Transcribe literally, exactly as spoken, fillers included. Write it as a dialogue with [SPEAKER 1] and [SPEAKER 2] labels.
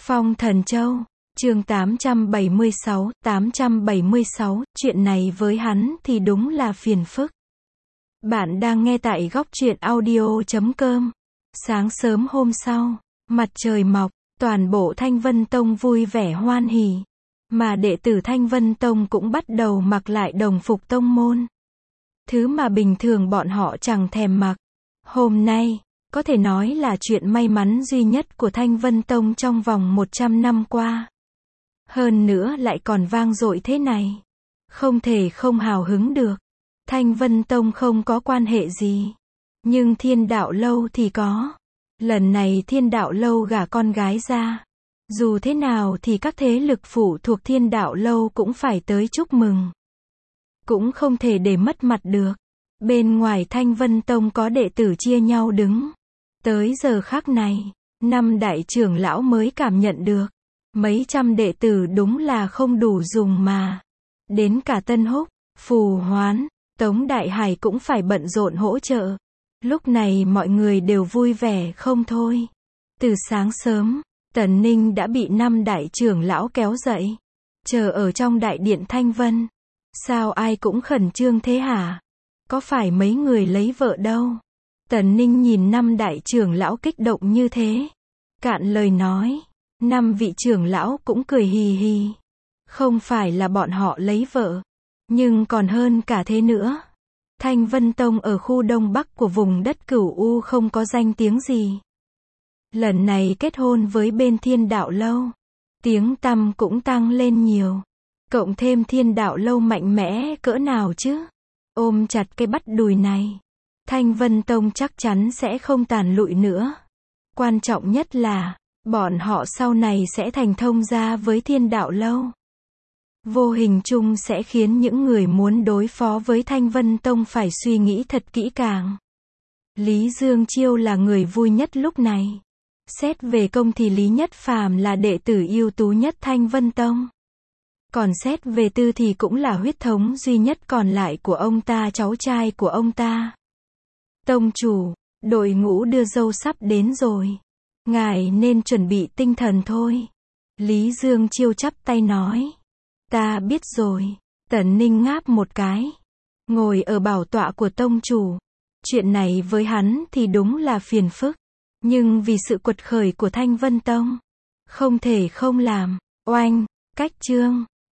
[SPEAKER 1] Phong Thần Châu, chương tám trăm bảy mươi sáu, tám trăm bảy mươi sáu, chuyện này với hắn thì đúng là phiền phức. Bạn đang nghe tại góc truyện audio chấm com. Sáng sớm hôm sau, mặt trời mọc, toàn bộ Thanh Vân Tông vui vẻ hoan hỉ. Mà đệ tử Thanh Vân Tông cũng bắt đầu mặc lại đồng phục tông môn. Thứ mà bình thường bọn họ chẳng thèm mặc. Hôm nay, có thể nói là chuyện may mắn duy nhất của Thanh Vân Tông trong vòng một trăm năm qua. Hơn nữa lại còn vang dội thế này. Không thể không hào hứng được. Thanh Vân Tông không có quan hệ gì. Nhưng Thiên Đạo Lâu thì có. Lần này Thiên Đạo Lâu gả con gái ra. Dù thế nào thì các thế lực phụ thuộc Thiên Đạo Lâu cũng phải tới chúc mừng. Cũng không thể để mất mặt được. Bên ngoài Thanh Vân Tông có đệ tử chia nhau đứng. Tới giờ khắc này, năm đại trưởng lão mới cảm nhận được. Mấy trăm đệ tử đúng là không đủ dùng mà. Đến cả Tân Húc, Phù Hoán, Tống Đại Hải cũng phải bận rộn hỗ trợ. Lúc này mọi người đều vui vẻ không thôi. Từ sáng sớm, Tần Ninh đã bị năm đại trưởng lão kéo dậy. Chờ ở trong đại điện Thanh Vân. Sao ai cũng khẩn trương thế hả? Có phải mấy người lấy vợ đâu? Tần Ninh nhìn năm đại trưởng lão kích động như thế. Cạn lời nói. Năm vị trưởng lão cũng cười hì hì. Không phải là bọn họ lấy vợ. Nhưng còn hơn cả thế nữa. Thanh Vân Tông ở khu Đông Bắc của vùng đất Cửu U không có danh tiếng gì. Lần này kết hôn với bên Thiên Đạo Lâu. Tiếng tăm cũng tăng lên nhiều. Cộng thêm Thiên Đạo Lâu mạnh mẽ cỡ nào chứ? Ôm chặt cái bắt đùi này. Thanh Vân Tông chắc chắn sẽ không tàn lụi nữa. Quan trọng nhất là, bọn họ sau này sẽ thành thông gia với Thiên Đạo Lâu. Vô hình chung sẽ khiến những người muốn đối phó với Thanh Vân Tông phải suy nghĩ thật kỹ càng. Lý Dương Chiêu là người vui nhất lúc này. Xét về công thì Lý Nhất Phàm là đệ tử ưu tú nhất Thanh Vân Tông. Còn xét về tư thì cũng là huyết thống duy nhất còn lại của ông ta, cháu trai của ông ta. Tông chủ, đội ngũ đưa dâu sắp đến rồi. Ngài nên chuẩn bị tinh thần thôi. Lý Dương Chiêu chắp tay nói. Ta biết rồi. Tần Ninh ngáp một cái. Ngồi ở bảo tọa của tông chủ. Chuyện này với hắn thì đúng là phiền phức. Nhưng vì sự quật khởi của Thanh Vân Tông, không thể không làm. Oanh, cách chương.